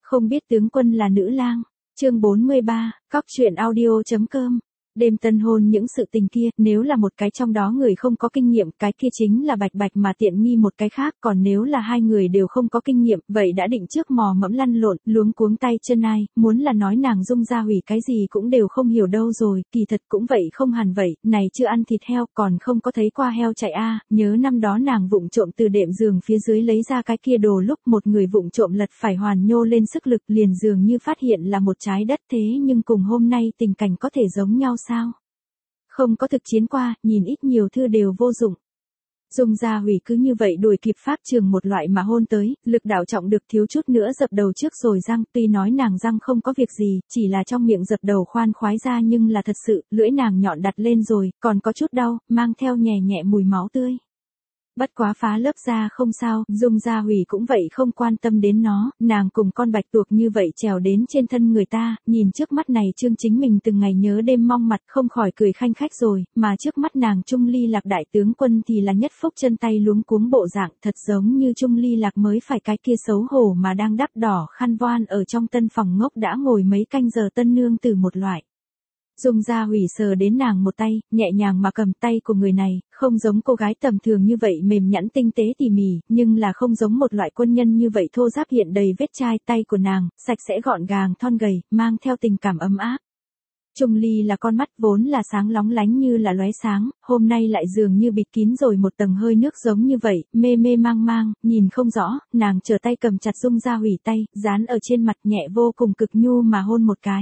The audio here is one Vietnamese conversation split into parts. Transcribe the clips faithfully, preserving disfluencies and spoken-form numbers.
Không biết tướng quân là nữ lang. Chương bốn mươi ba, cóc truyện audio.com. Đêm tân hôn những sự tình kia, nếu là một cái trong đó người không có kinh nghiệm, cái kia chính là bạch bạch mà tiện nghi một cái khác, còn nếu là hai người đều không có kinh nghiệm, vậy đã định trước mò mẫm lăn lộn, luống cuống tay chân ai, muốn là nói nàng Dung Gia Hủy cái gì cũng đều không hiểu đâu rồi, kỳ thật cũng vậy không hẳn vậy, này chưa ăn thịt heo, còn không có thấy qua heo chạy a, nhớ năm đó nàng vụng trộm từ đệm giường phía dưới lấy ra cái kia đồ lúc một người vụng trộm lật phải hoàn nhô lên sức lực liền dường như phát hiện là một trái đất thế nhưng cùng hôm nay tình cảnh có thể giống nhau sao? Không có thực chiến qua, nhìn ít nhiều thư đều vô dụng. Dung Gia Hủy cứ như vậy đuổi kịp pháp trường một loại mà hôn tới, lực đạo trọng được thiếu chút nữa dập đầu trước rồi răng, tuy nói nàng răng không có việc gì, chỉ là trong miệng dập đầu khoan khoái ra nhưng là thật sự, lưỡi nàng nhọn đặt lên rồi, còn có chút đau, mang theo nhẹ nhẹ mùi máu tươi. Bất quá phá lớp da không sao, Dung Gia Hủy cũng vậy không quan tâm đến nó, nàng cùng con bạch tuộc như vậy trèo đến trên thân người ta, nhìn trước mắt này Trương Chính Mình từng ngày nhớ đêm mong mặt không khỏi cười khanh khách rồi, mà trước mắt nàng Trung Ly Lạc đại tướng quân thì là nhất phúc chân tay luống cuống bộ dạng thật giống như Trung Ly Lạc mới phải cái kia xấu hổ mà đang đắp đỏ khăn voan ở trong tân phòng ngốc đã ngồi mấy canh giờ tân nương từ một loại. Dung Gia Hủy sờ đến nàng một tay, nhẹ nhàng mà cầm tay của người này, không giống cô gái tầm thường như vậy mềm nhẵn tinh tế tỉ mỉ, nhưng là không giống một loại quân nhân như vậy thô ráp hiện đầy vết chai tay của nàng, sạch sẽ gọn gàng thon gầy, mang theo tình cảm ấm áp. Trung Ly là con mắt vốn là sáng lóng lánh như là lóe sáng, hôm nay lại dường như bịt kín rồi một tầng hơi nước giống như vậy, mê mê mang mang, nhìn không rõ, nàng trở tay cầm chặt Dung Gia Hủy tay, dán ở trên mặt nhẹ vô cùng cực nhu mà hôn một cái.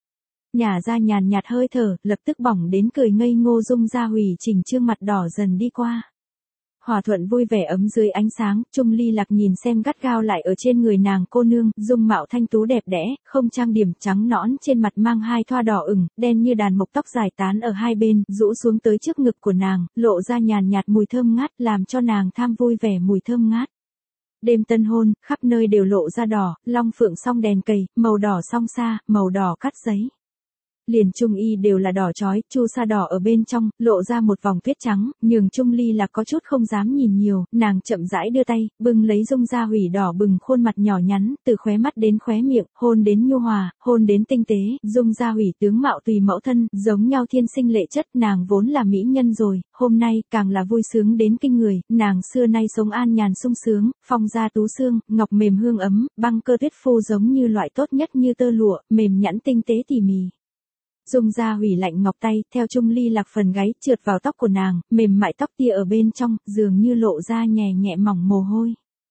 Nhả ra nhàn nhạt hơi thở, lập tức bỏng đến cười ngây ngô Dung Gia Hủy chỉnh trương mặt đỏ dần đi qua. Hòa thuận vui vẻ ấm dưới ánh sáng, Trung Ly Lạc nhìn xem gắt gao lại ở trên người nàng cô nương, dung mạo thanh tú đẹp đẽ, không trang điểm trắng nõn trên mặt mang hai thoa đỏ ửng, đen như đàn mộc tóc dài tán ở hai bên, rũ xuống tới trước ngực của nàng, lộ ra nhàn nhạt mùi thơm ngát, làm cho nàng tham vui vẻ mùi thơm ngát. Đêm tân hôn, khắp nơi đều lộ ra đỏ, long phượng song đèn cầy, màu đỏ song sa, màu đỏ cắt giấy. Liền Trung Y đều là đỏ chói, chu sa đỏ ở bên trong, lộ ra một vòng tuyết trắng, nhường Trung Ly là có chút không dám nhìn nhiều, nàng chậm rãi đưa tay, bưng lấy Dung Gia Hủy đỏ bừng khuôn mặt nhỏ nhắn, từ khóe mắt đến khóe miệng, hôn đến nhu hòa, hôn đến tinh tế, Dung Gia Hủy tướng mạo tùy mẫu thân, giống nhau thiên sinh lệ chất, nàng vốn là mỹ nhân rồi, hôm nay càng là vui sướng đến kinh người, nàng xưa nay sống an nhàn sung sướng, phong gia tú xương, ngọc mềm hương ấm, băng cơ tuyết phu giống như loại tốt nhất như tơ lụa, mềm nhẵn tinh tế tỉ mỉ. Dung Gia Hủy lạnh ngọc tay, theo Trung Ly Lạc phần gáy trượt vào tóc của nàng, mềm mại tóc tia ở bên trong, dường như lộ ra nhẹ nhẹ mỏng mồ hôi.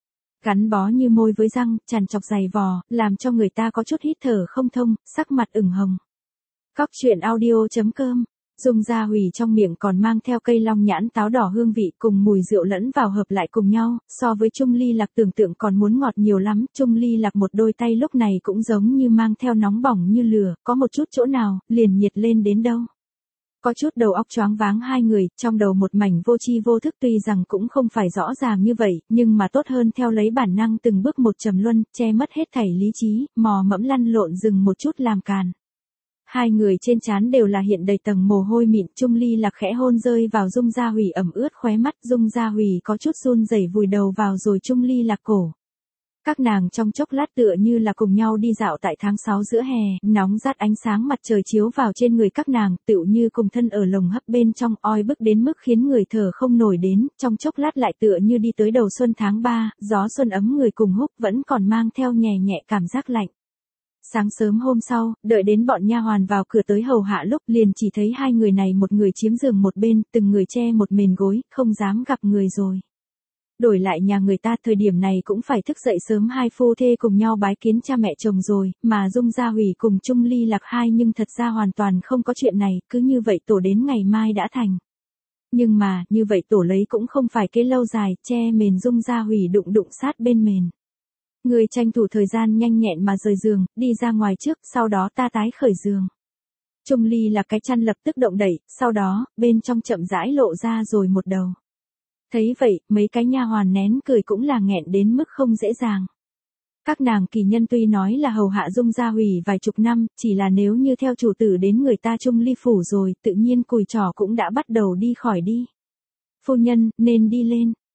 Gắn bó như môi với răng, tràn chọc dày vò, làm cho người ta có chút hít thở không thông, sắc mặt ửng hồng. Cóc truyện audio.com. Dung Gia Hủy trong miệng còn mang theo cây long nhãn táo đỏ hương vị cùng mùi rượu lẫn vào hợp lại cùng nhau, so với Trung Ly Lạc tưởng tượng còn muốn ngọt nhiều lắm, Trung Ly Lạc một đôi tay lúc này cũng giống như mang theo nóng bỏng như lửa, có một chút chỗ nào, liền nhiệt lên đến đâu. Có chút đầu óc choáng váng hai người, trong đầu một mảnh vô tri vô thức tuy rằng cũng không phải rõ ràng như vậy, nhưng mà tốt hơn theo lấy bản năng từng bước một trầm luân, che mất hết thảy lý trí, mò mẫm lăn lộn dừng một chút làm càn. Hai người trên trán đều là hiện đầy tầng mồ hôi mịn, Trung Ly Lạc khẽ hôn rơi vào Dung Gia Hủy ẩm ướt khóe mắt, Dung Gia Hủy có chút run rẩy vùi đầu vào rồi Trung Ly Lạc cổ. Các nàng trong chốc lát tựa như là cùng nhau đi dạo tại tháng sáu giữa hè, nóng rát ánh sáng mặt trời chiếu vào trên người các nàng, tựu như cùng thân ở lồng hấp bên trong, oi bức đến mức khiến người thở không nổi đến, trong chốc lát lại tựa như đi tới đầu xuân tháng ba, gió xuân ấm người cùng húc vẫn còn mang theo nhẹ nhẹ cảm giác lạnh. Sáng sớm hôm sau, đợi đến bọn nha hoàn vào cửa tới hầu hạ lúc liền chỉ thấy hai người này một người chiếm giường một bên, từng người che một mền gối, không dám gặp người rồi. Đổi lại nhà người ta thời điểm này cũng phải thức dậy sớm hai phu thê cùng nhau bái kiến cha mẹ chồng rồi, mà Dung Gia Hủy cùng Trung Ly Lạc hai nhưng thật ra hoàn toàn không có chuyện này, cứ như vậy tổ đến ngày mai đã thành. Nhưng mà, như vậy tổ lấy cũng không phải kế lâu dài, che mền Dung Gia Hủy đụng đụng sát bên mền. Người tranh thủ thời gian nhanh nhẹn mà rời giường, đi ra ngoài trước, sau đó ta tái khởi giường. Trung Ly là cái chăn lập tức động đẩy, sau đó, bên trong chậm rãi lộ ra rồi một đầu. Thấy vậy, mấy cái nha hoàn nén cười cũng là nghẹn đến mức không dễ dàng. Các nàng kỳ nhân tuy nói là hầu hạ Dung Gia Hủy vài chục năm, chỉ là nếu như theo chủ tử đến người ta Trung Ly phủ rồi, tự nhiên cùi trỏ cũng đã bắt đầu đi khỏi đi. Phu nhân, nên đi lên.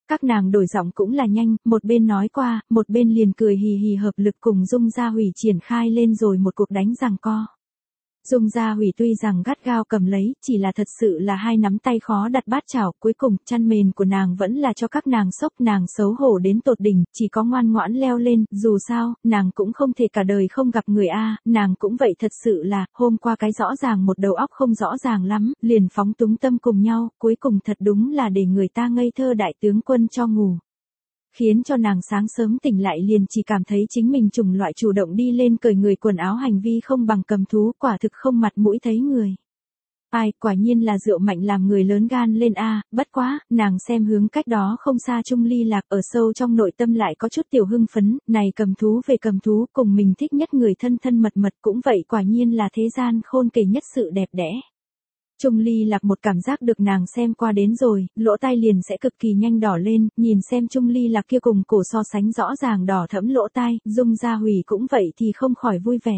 Các nàng đổi giọng cũng là nhanh, một bên nói qua, một bên liền cười hì hì hợp lực cùng Dung Gia Hủy triển khai lên rồi một cuộc đánh giằng co. Dung Gia Hủy tuy rằng gắt gao cầm lấy, chỉ là thật sự là hai nắm tay khó đặt bát chảo, cuối cùng chăn mền của nàng vẫn là cho các nàng xốc, nàng xấu hổ đến tột đỉnh, chỉ có ngoan ngoãn leo lên, dù sao, nàng cũng không thể cả đời không gặp người a, nàng cũng vậy thật sự là, hôm qua cái rõ ràng một đầu óc không rõ ràng lắm, liền phóng túng tâm cùng nhau, cuối cùng thật đúng là để người ta ngây thơ đại tướng quân cho ngủ. Khiến cho nàng sáng sớm tỉnh lại liền chỉ cảm thấy chính mình trùng loại chủ động đi lên cởi người quần áo hành vi không bằng cầm thú, quả thực không mặt mũi thấy người. Ai, quả nhiên là rượu mạnh làm người lớn gan lên a, bất quá, nàng xem hướng cách đó không xa Trung Ly Lạc, ở sâu trong nội tâm lại có chút tiểu hưng phấn, này cầm thú về cầm thú, cùng mình thích nhất người thân thân mật mật cũng vậy, quả nhiên là thế gian khôn kể nhất sự đẹp đẽ. Trung Ly Lạc một cảm giác được nàng xem qua đến rồi, lỗ tai liền sẽ cực kỳ nhanh đỏ lên, nhìn xem Trung Ly Lạc kia cùng cổ so sánh rõ ràng đỏ thẫm lỗ tai, Dung Gia Hủy cũng vậy thì không khỏi vui vẻ.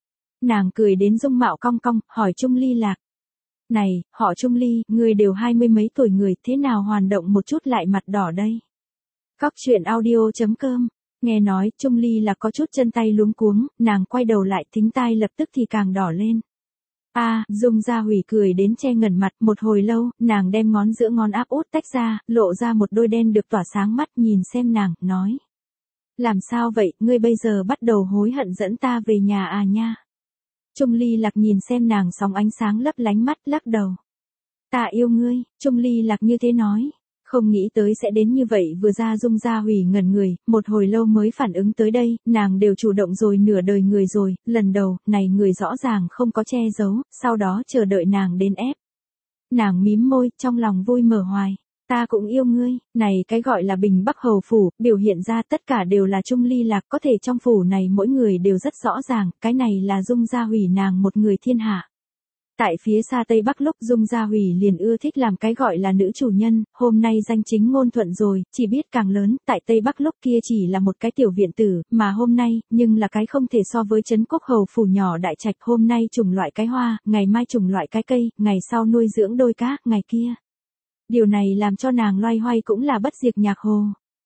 Nàng cười đến dung mạo cong cong, hỏi Trung Ly Lạc. Này, họ Trung Ly, người đều hai mươi mấy tuổi người, thế nào hoàn động một chút lại mặt đỏ đây? Cóc truyện audio chấm com. Nghe nói, Trung Ly Lạc có chút chân tay luống cuống, nàng quay đầu lại thính tai lập tức thì càng đỏ lên. A, à, Dung Gia Hủy cười đến che ngẩn mặt, một hồi lâu, nàng đem ngón giữa ngón áp út tách ra, lộ ra một đôi đen được tỏa sáng mắt, nhìn xem nàng, nói. Làm sao vậy, ngươi bây giờ bắt đầu hối hận dẫn ta về nhà à nha? Trung Ly Lạc nhìn xem nàng sóng ánh sáng lấp lánh mắt, lắc đầu. Ta yêu ngươi, Trung Ly Lạc như thế nói. Không nghĩ tới sẽ đến như vậy, vừa ra Dung Gia Hủy ngẩn người, một hồi lâu mới phản ứng tới đây, nàng đều chủ động rồi nửa đời người rồi, lần đầu, này người rõ ràng không có che giấu, sau đó chờ đợi nàng đến ép. Nàng mím môi, trong lòng vui mở hoài. Ta cũng yêu ngươi, này cái gọi là Bình Bắc Hầu Phủ, biểu hiện ra tất cả đều là Trung Ly Lạc, có thể trong phủ này mỗi người đều rất rõ ràng, cái này là Dung Gia Hủy nàng một người thiên hạ. Tại phía xa Tây Bắc lúc Dung Gia Hủy liền ưa thích làm cái gọi là nữ chủ nhân, hôm nay danh chính ngôn thuận rồi, chỉ biết càng lớn, tại Tây Bắc lúc kia chỉ là một cái tiểu viện tử, mà hôm nay, nhưng là cái không thể so với trấn quốc hầu phủ nhỏ đại trạch, hôm nay trùng loại cái hoa, ngày mai trùng loại cái cây, ngày sau nuôi dưỡng đôi cá, ngày kia. Điều này làm cho nàng loay hoay cũng là bất diệt nhạc hồ.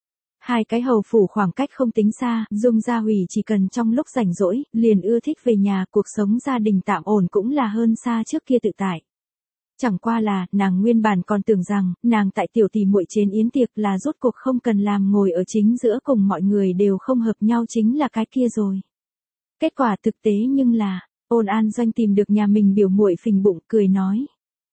Hai cái hầu phủ khoảng cách không tính xa, Dung Gia Hủy chỉ cần trong lúc rảnh rỗi, liền ưa thích về nhà, cuộc sống gia đình tạm ổn cũng là hơn xa trước kia tự tại. Chẳng qua là, nàng nguyên bản còn tưởng rằng, nàng tại tiểu tỷ muội trên yến tiệc là rốt cuộc không cần làm ngồi ở chính giữa cùng mọi người đều không hợp nhau chính là cái kia rồi. Kết quả thực tế nhưng là, Ôn An Doanh tìm được nhà mình biểu muội phình bụng, cười nói.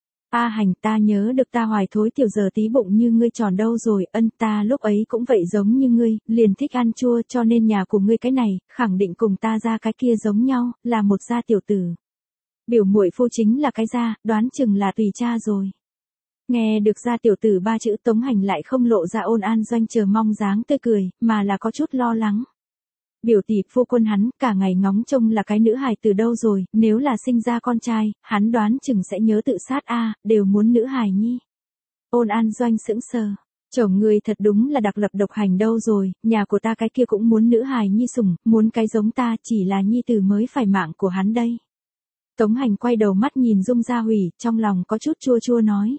A Hành, ta nhớ được ta hoài thối tiểu giờ tí bụng như ngươi tròn đâu rồi, ân ta lúc ấy cũng vậy giống như ngươi, liền thích ăn chua cho nên nhà của ngươi cái này, khẳng định cùng ta ra cái kia giống nhau, là một gia tiểu tử. Biểu muội phu chính là cái gia, đoán chừng là tùy cha rồi. Nghe được gia tiểu tử ba chữ Tống Hành lại không lộ ra Ôn An Doanh chờ mong dáng tươi cười, mà là có chút lo lắng. Biểu tỷ phu quân hắn, cả ngày ngóng trông là cái nữ hài từ đâu rồi, nếu là sinh ra con trai, hắn đoán chừng sẽ nhớ tự sát a, đều muốn nữ hài nhi. Ôn An Doanh sững sờ, chồng người thật đúng là đặc lập độc hành đâu rồi, nhà của ta cái kia cũng muốn nữ hài nhi sủng, muốn cái giống ta, chỉ là nhi tử mới phải mạng của hắn đây. Tống Hành quay đầu mắt nhìn Dung Gia Hủy, trong lòng có chút chua chua nói.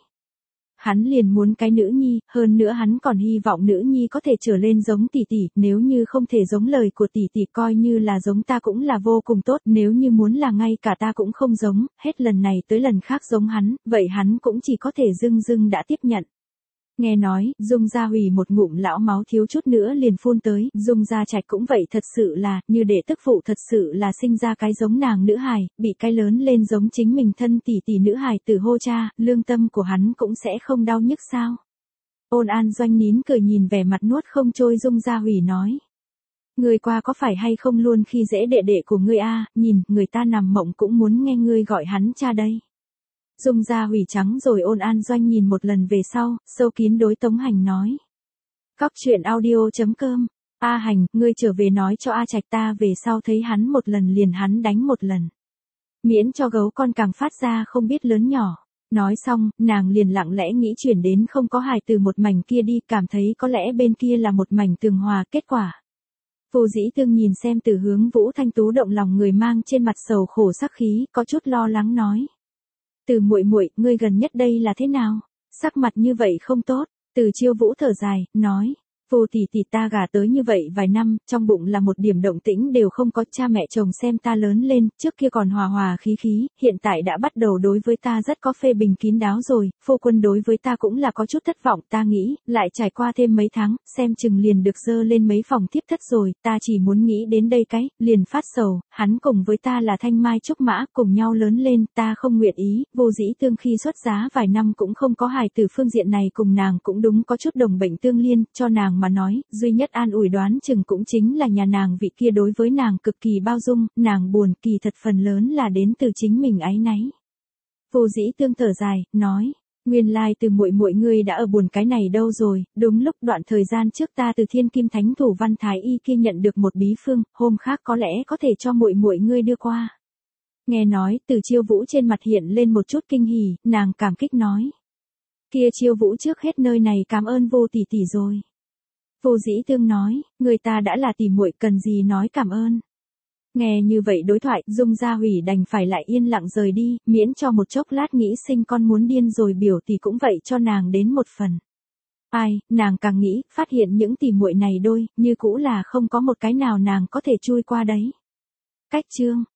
Hắn liền muốn cái nữ nhi, hơn nữa hắn còn hy vọng nữ nhi có thể trở lên giống tỷ tỷ, nếu như không thể giống lời của tỷ tỷ coi như là giống ta cũng là vô cùng tốt, nếu như muốn là ngay cả ta cũng không giống, hết lần này tới lần khác giống hắn, vậy hắn cũng chỉ có thể dưng dưng đã tiếp nhận. Nghe nói, Dung Gia Hủy một ngụm lão máu thiếu chút nữa liền phun tới, Dung Gia Trạch cũng vậy thật sự là, như đệ tức phụ thật sự là sinh ra cái giống nàng nữ hài, bị cái lớn lên giống chính mình thân tỷ tỷ nữ hài từ hô cha, lương tâm của hắn cũng sẽ không đau nhức sao. Ôn An Doanh nín cười nhìn vẻ mặt nuốt không trôi Dung Gia Hủy nói. Người qua có phải hay không luôn khi dễ đệ đệ của ngươi a, nhìn, người ta nằm mộng cũng muốn nghe ngươi gọi hắn cha đây. Dung Gia Hủy trắng rồi Ôn An Doanh nhìn một lần về sau, sâu kín đối Tống Hành nói. Cóc truyện audio chấm com, A Hành, ngươi trở về nói cho A Trạch ta về sau thấy hắn một lần liền hắn đánh một lần. Miễn cho gấu con càng phát ra không biết lớn nhỏ. Nói xong, nàng liền lặng lẽ nghĩ chuyển đến không có hài từ một mảnh kia đi, cảm thấy có lẽ bên kia là một mảnh tường hòa, kết quả. Phù Dĩ Tương nhìn xem từ hướng Vũ Thanh Tú động lòng người mang trên mặt sầu khổ sắc khí, có chút lo lắng nói. Từ muội muội, ngươi gần nhất đây là thế nào? Sắc mặt như vậy không tốt. Từ Chiêu Vũ thở dài, nói. Vô tỷ tỷ ta gả tới như vậy vài năm, trong bụng là một điểm động tĩnh đều không có, cha mẹ chồng xem ta lớn lên, trước kia còn hòa hòa khí khí, hiện tại đã bắt đầu đối với ta rất có phê bình kín đáo rồi, phu quân đối với ta cũng là có chút thất vọng, ta nghĩ, lại trải qua thêm mấy tháng, xem chừng liền được dơ lên mấy phòng tiếp thất rồi, ta chỉ muốn nghĩ đến đây cái, liền phát sầu, hắn cùng với ta là thanh mai trúc mã, cùng nhau lớn lên, ta không nguyện ý, Vô Dĩ Tương khi xuất giá vài năm cũng không có hài từ phương diện này cùng nàng cũng đúng có chút đồng bệnh tương liên, cho nàng mà nói, duy nhất an ủi đoán chừng cũng chính là nhà nàng vị kia đối với nàng cực kỳ bao dung, nàng buồn kỳ thật phần lớn là đến từ chính mình áy náy. Vô Dĩ Tương thở dài, nói, nguyên lai từ muội muội ngươi đã ở buồn cái này đâu rồi, đúng lúc đoạn thời gian trước ta từ Thiên Kim Thánh Thủ Văn Thái Y kia nhận được một bí phương, hôm khác có lẽ có thể cho muội muội ngươi đưa qua. Nghe nói, Từ Chiêu Vũ trên mặt hiện lên một chút kinh hỉ, nàng cảm kích nói. Kia Chiêu Vũ trước hết nơi này cảm ơn Vô tỷ tỷ rồi. Vô Dĩ Tương nói, người ta đã là tỷ muội cần gì nói cảm ơn. Nghe như vậy đối thoại, Dung Gia Hủy đành phải lại yên lặng rời đi, miễn cho một chốc lát nghĩ sinh con muốn điên rồi biểu tỷ cũng vậy cho nàng đến một phần. Ai, nàng càng nghĩ, phát hiện những tỷ muội này đôi, như cũ là không có một cái nào nàng có thể chui qua đấy. Cách chương